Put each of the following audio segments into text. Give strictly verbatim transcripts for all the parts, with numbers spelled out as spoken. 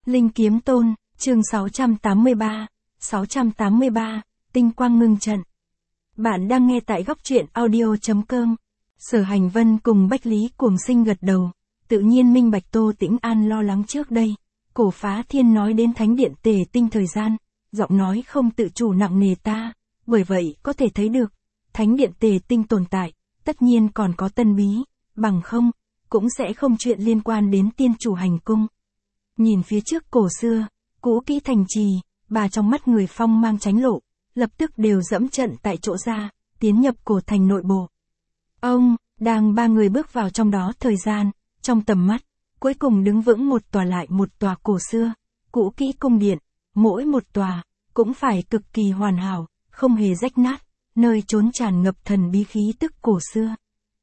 Linh Kiếm Tôn, chương sáu trăm tám mươi ba, sáu trăm tám mươi ba, Tinh Quang Ngưng Trận. Bạn đang nghe tại góc truyện audio chấm com. Sở Hành Vân cùng Bách Lý Cuồng Sinh gật đầu, tự nhiên minh bạch Tô Tĩnh An lo lắng trước đây. Cổ Phá Thiên nói đến thánh điện tề tinh thời gian, giọng nói không tự chủ nặng nề ta, bởi vậy có thể thấy được, thánh điện tề tinh tồn tại, tất nhiên còn có tân bí, bằng không, cũng sẽ không chuyện liên quan đến tiên chủ hành cung. Nhìn phía trước cổ xưa, cũ kỹ thành trì, bà trong mắt người phong mang tránh lộ, lập tức đều dẫm trận tại chỗ ra, tiến nhập cổ thành nội bộ. Ông, đang ba người bước vào trong đó thời gian, trong tầm mắt, cuối cùng đứng vững một tòa lại một tòa cổ xưa, cũ kỹ cung điện, mỗi một tòa, cũng phải cực kỳ hoàn hảo, không hề rách nát, nơi trốn tràn ngập thần bí khí tức cổ xưa.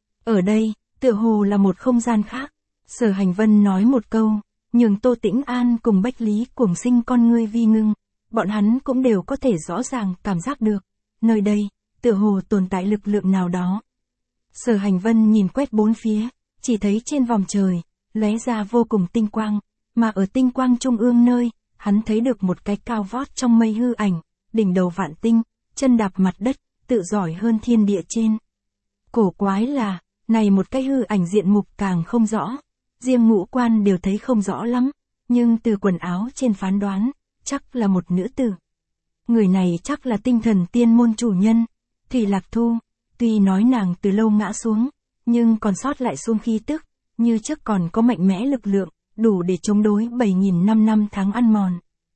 Ở đây, tựa hồ là một không gian khác, Sở Hành Vân nói một câu, nhường Tô Tĩnh An cùng Bách Lý Cuồng Sinh con ngươi vi ngưng, bọn hắn cũng đều có thể rõ ràng cảm giác được, nơi đây, tựa hồ tồn tại lực lượng nào đó. Sở Hành Vân nhìn quét bốn phía, chỉ thấy trên vòng trời, lóe ra vô cùng tinh quang, mà ở tinh quang trung ương nơi, hắn thấy được một cái cao vót trong mây hư ảnh, đỉnh đầu vạn tinh, chân đạp mặt đất, tự giỏi hơn thiên địa trên. Cổ quái là, này một cái hư ảnh diện mục càng không rõ, riêng ngũ quan đều thấy không rõ lắm, nhưng từ quần áo trên phán đoán, chắc là một nữ tử. Người này chắc là tinh thần tiên môn chủ nhân, Thủy Lạc Thu, tuy nói nàng từ lâu ngã xuống, nhưng còn sót lại xuống khí tức, như trước còn có mạnh mẽ lực lượng, đủ để chống đối bảy nghìn năm năm tháng ăn mòn.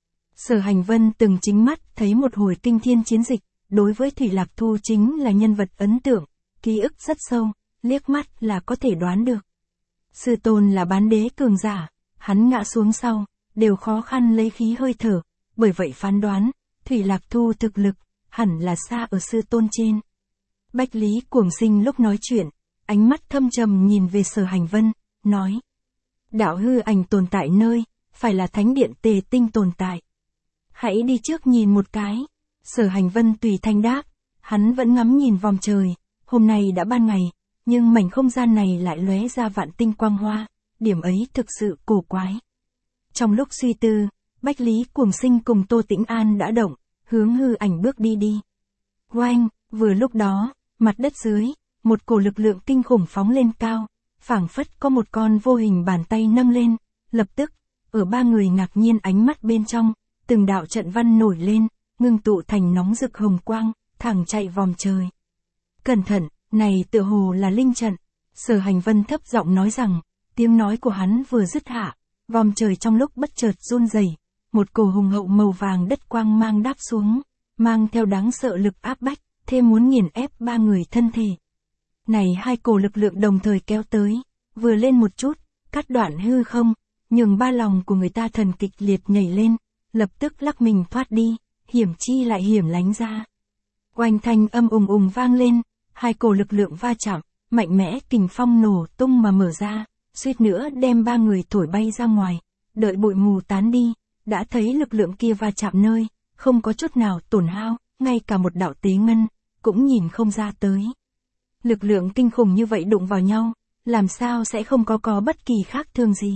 Sở Hành Vân từng chính mắt thấy một hồi kinh thiên chiến dịch, đối với Thủy Lạc Thu chính là nhân vật ấn tượng, ký ức rất sâu, liếc mắt là có thể đoán được. Sư tôn là bán đế cường giả, hắn ngã xuống sau, đều khó khăn lấy khí hơi thở, bởi vậy phán đoán, Thủy Lạc Thu thực lực, hẳn là xa ở sư tôn trên. Bách Lý Cuồng Sinh lúc nói chuyện, ánh mắt thâm trầm nhìn về Sở Hành Vân, nói. Đạo hư ảnh tồn tại nơi, phải là thánh điện tề tinh tồn tại. Hãy đi trước nhìn một cái. Sở Hành Vân tùy thanh đáp, hắn vẫn ngắm nhìn vòng trời, hôm nay đã ban ngày, nhưng mảnh không gian này lại lóe ra vạn tinh quang hoa, điểm ấy thực sự cổ quái. Trong lúc suy tư, Bách Lý Cuồng Sinh cùng Tô Tĩnh An đã động, hướng hư ảnh bước đi đi. Oanh, vừa lúc đó, mặt đất dưới, một cổ lực lượng kinh khủng phóng lên cao, phảng phất có một con vô hình bàn tay nâng lên, lập tức, ở ba người ngạc nhiên ánh mắt bên trong, từng đạo trận văn nổi lên, ngưng tụ thành nóng rực hồng quang, thẳng chạy vòng trời. Cẩn thận, này tựa hồ là linh trận. Sở Hành Vân thấp giọng nói rằng, tiếng nói của hắn vừa dứt hạ, vòng trời trong lúc bất chợt run rẩy, một cổ hùng hậu màu vàng đất quang mang đáp xuống, mang theo đáng sợ lực áp bách, thêm muốn nghiền ép ba người thân thể. Này hai cổ lực lượng đồng thời kéo tới, vừa lên một chút, cắt đoạn hư không, nhường ba lòng của người ta thần kịch liệt nhảy lên, lập tức lắc mình thoát đi, hiểm chi lại hiểm lánh ra. Oanh thanh âm ùng ùng vang lên, hai cổ lực lượng va chạm, mạnh mẽ kình phong nổ tung mà mở ra, suýt nữa đem ba người thổi bay ra ngoài, đợi bụi mù tán đi, đã thấy lực lượng kia va chạm nơi, không có chút nào tổn hao, ngay cả một đạo tế ngân, cũng nhìn không ra tới. Lực lượng kinh khủng như vậy đụng vào nhau, làm sao sẽ không có có bất kỳ khác thường gì.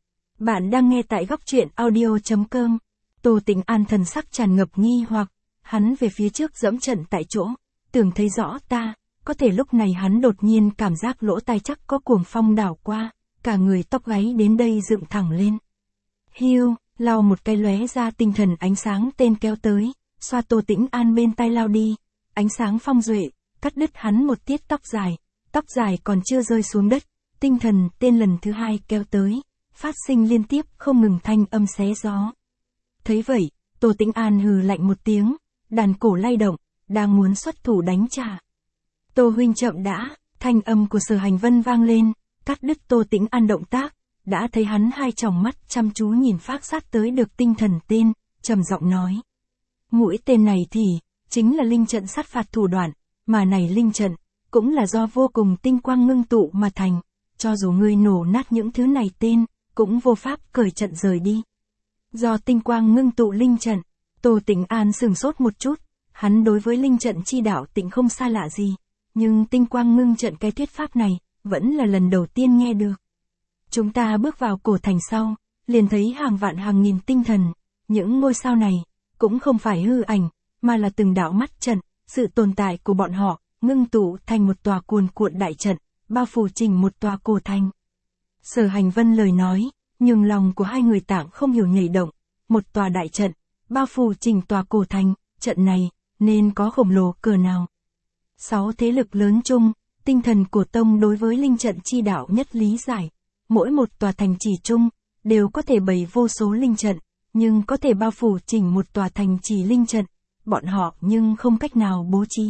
Bạn đang nghe tại góc truyện audio chấm com. Tô Tĩnh An thần sắc tràn ngập nghi hoặc, hắn về phía trước dẫm trận tại chỗ, tưởng thấy rõ ta, có thể lúc này hắn đột nhiên cảm giác lỗ tai chắc có cuồng phong đảo qua, cả người tóc gáy đến đây dựng thẳng lên. Hiu, lao một cái lóe ra tinh thần ánh sáng tên kéo tới, xoa Tô Tĩnh An bên tai lao đi, ánh sáng phong duệ, cắt đứt hắn một tiết tóc dài, tóc dài còn chưa rơi xuống đất, tinh thần tên lần thứ hai kéo tới, phát sinh liên tiếp không ngừng thanh âm xé gió. Thấy vậy, Tô Tĩnh An hừ lạnh một tiếng, đàn cổ lay động, đang muốn xuất thủ đánh trả. Tô huynh chậm đã, thanh âm của Sở Hành Vân vang lên, cắt đứt Tô Tĩnh An động tác, đã thấy hắn hai tròng mắt chăm chú nhìn phác sát tới được tinh thần tên, trầm giọng nói. Mũi tên này thì, chính là linh trận sát phạt thủ đoạn, mà này linh trận, cũng là do vô cùng tinh quang ngưng tụ mà thành, cho dù ngươi nổ nát những thứ này tên, cũng vô pháp cởi trận rời đi. Do tinh quang ngưng tụ linh trận, Tô Tĩnh An sừng sốt một chút, hắn đối với linh trận chi đạo tịnh không xa lạ gì, nhưng tinh quang ngưng trận cái thuyết pháp này, vẫn là lần đầu tiên nghe được. Chúng ta bước vào cổ thành sau, liền thấy hàng vạn hàng nghìn tinh thần, những ngôi sao này, cũng không phải hư ảnh, mà là từng đạo mắt trận, sự tồn tại của bọn họ, ngưng tụ thành một tòa cuồn cuộn đại trận, bao phủ chỉnh một tòa cổ thành. Sở Hành Vân lời nói, nhưng lòng của hai người tạng không hiểu nhảy động, một tòa đại trận, bao phủ chỉnh tòa cổ thành, trận này, nên có khổng lồ cỡ nào. Sáu thế lực lớn chung, tinh thần của tông đối với linh trận chi đạo nhất lý giải, mỗi một tòa thành trì chung, đều có thể bày vô số linh trận, nhưng có thể bao phủ chỉnh một tòa thành trì linh trận, bọn họ nhưng không cách nào bố trí.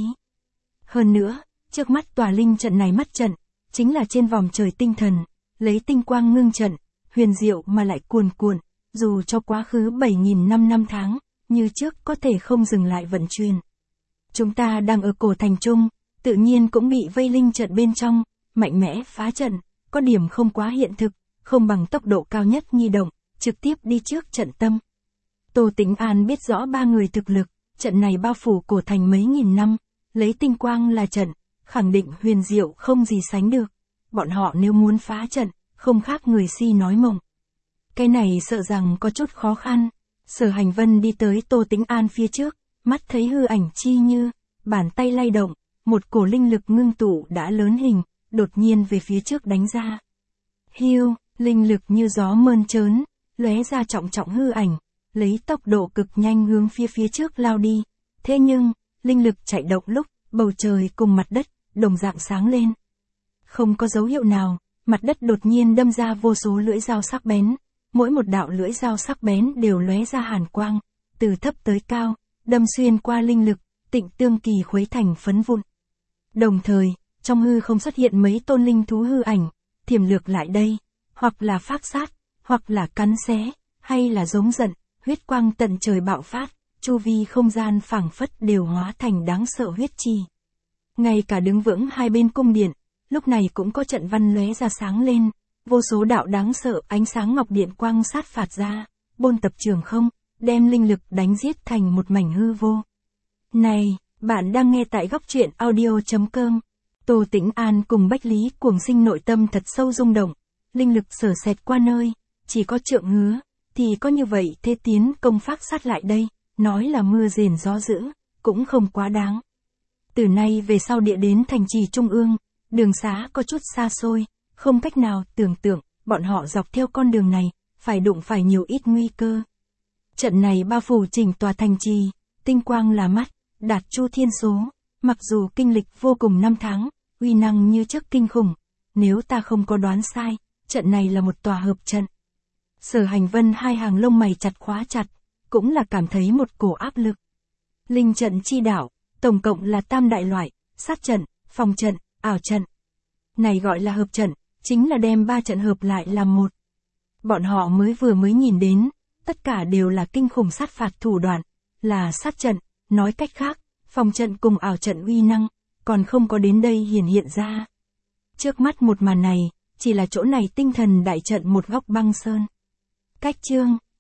Hơn nữa, trước mắt tòa linh trận này mắt trận, chính là trên vòng trời tinh thần, lấy tinh quang ngưng trận, huyền diệu mà lại cuồn cuộn, dù cho quá khứ bảy nghìn năm năm tháng, như trước có thể không dừng lại vận chuyển. Chúng ta đang ở cổ thành trung, tự nhiên cũng bị vây linh trận bên trong, mạnh mẽ phá trận, có điểm không quá hiện thực, không bằng tốc độ cao nhất nhi động, trực tiếp đi trước trận tâm. Tô Tĩnh An biết rõ ba người thực lực, trận này bao phủ cổ thành mấy nghìn năm, lấy tinh quang là trận, khẳng định huyền diệu không gì sánh được. Bọn họ nếu muốn phá trận, không khác người si nói mộng. Cái này sợ rằng có chút khó khăn. Sở Hành Vân đi tới Tô Tĩnh An phía trước, mắt thấy hư ảnh chi như, bàn tay lay động, một cổ linh lực ngưng tụ đã lớn hình, đột nhiên về phía trước đánh ra. Hiu, linh lực như gió mơn trớn, lóe ra trọng trọng hư ảnh, lấy tốc độ cực nhanh hướng phía phía trước lao đi. Thế nhưng, linh lực chạy động lúc, bầu trời cùng mặt đất, đồng dạng sáng lên. Không có dấu hiệu nào, mặt đất đột nhiên đâm ra vô số lưỡi dao sắc bén, mỗi một đạo lưỡi dao sắc bén đều lóe ra hàn quang, từ thấp tới cao, đâm xuyên qua linh lực, Tịnh Tương Kỳ khuấy thành phấn vụn. Đồng thời, trong hư không xuất hiện mấy tôn linh thú hư ảnh, thiểm lược lại đây, hoặc là phác sát, hoặc là cắn xé, hay là giống giận, huyết quang tận trời bạo phát, chu vi không gian phảng phất đều hóa thành đáng sợ huyết chi. Ngay cả đứng vững hai bên cung điện, lúc này cũng có trận văn lóe ra sáng lên, vô số đạo đáng sợ ánh sáng ngọc điện quang sát phạt ra, bôn tập trường không, đem linh lực đánh giết thành một mảnh hư vô. Này, bạn đang nghe tại góc truyện audio chấm com. Tô Tĩnh An cùng Bách Lý Cuồng Sinh nội tâm thật sâu rung động, linh lực sở xẹt qua nơi, chỉ có trượng hứa, thì có như vậy thế tiến công phác sát lại đây, nói là mưa rền gió dữ, cũng không quá đáng. Từ nay về sau địa đến thành trì trung ương, đường xá có chút xa xôi, không cách nào tưởng tượng, bọn họ dọc theo con đường này, phải đụng phải nhiều ít nguy cơ. Trận này bao phủ chỉnh tòa thành trì, tinh quang là mắt, đạt chu thiên số, mặc dù kinh lịch vô cùng năm tháng, uy năng như trước kinh khủng, nếu ta không có đoán sai, trận này là một tòa hợp trận. Sở Hành Vân hai hàng lông mày chặt khóa chặt, cũng là cảm thấy một cổ áp lực. Linh trận chi đạo, tổng cộng là tam đại loại, sát trận, phòng trận, ảo trận. Này gọi là hợp trận, chính là đem ba trận hợp lại làm một. Bọn họ mới vừa mới nhìn đến, tất cả đều là kinh khủng sát phạt thủ đoạn, là sát trận, nói cách khác, phòng trận cùng ảo trận uy năng, còn không có đến đây hiển hiện ra. Trước mắt một màn này, chỉ là chỗ này tinh thần đại trận một góc băng sơn. Cách chương